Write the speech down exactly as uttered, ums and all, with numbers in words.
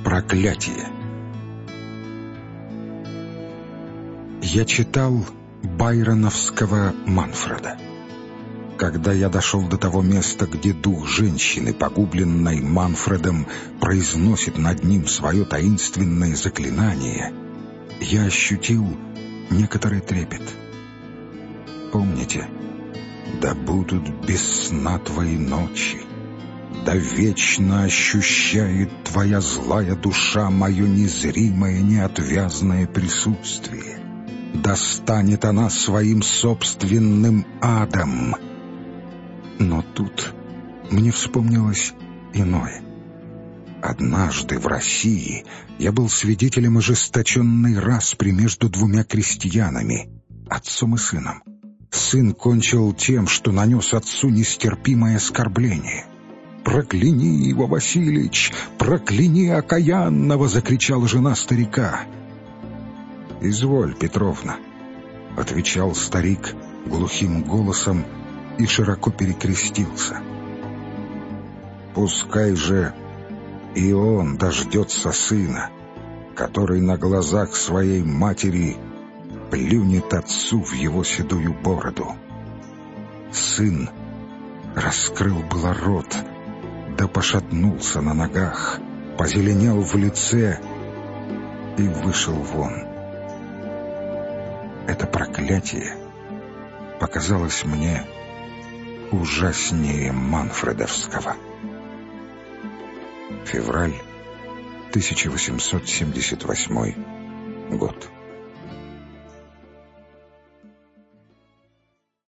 Проклятие. Я читал байроновского Манфреда. Когда я дошел до того места, где дух женщины, погубленной Манфредом, произносит над ним свое таинственное заклинание, я ощутил некоторый трепет. Помните: «Да будут без сна твои ночи, да вечно ощущает твоя злая душа мое незримое, неотвязное присутствие. Да станет она своим собственным адом». Но тут мне вспомнилось иное. Однажды в России я был свидетелем ожесточенной распри между двумя крестьянами, отцом и сыном. Сын кончил тем, что нанес отцу нестерпимое оскорбление. «Прокляни его, Василич! Прокляни окаянного!» — закричала жена старика. «Изволь, Петровна», — отвечал старик глухим голосом и широко перекрестился. «Пускай же и он дождется сына, который на глазах своей матери плюнет отцу в его седую бороду». Сын раскрыл было рот, да пошатнулся на ногах, позеленел в лице и вышел вон. Это проклятие показалось мне ужаснее манфредовского. Февраль тысяча восемьсот семьдесят восьмой год.